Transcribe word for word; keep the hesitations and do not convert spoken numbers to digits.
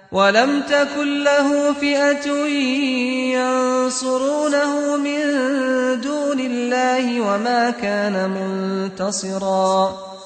ولم تكن له فئة ينصرونه من دون الله وما كان منتصرا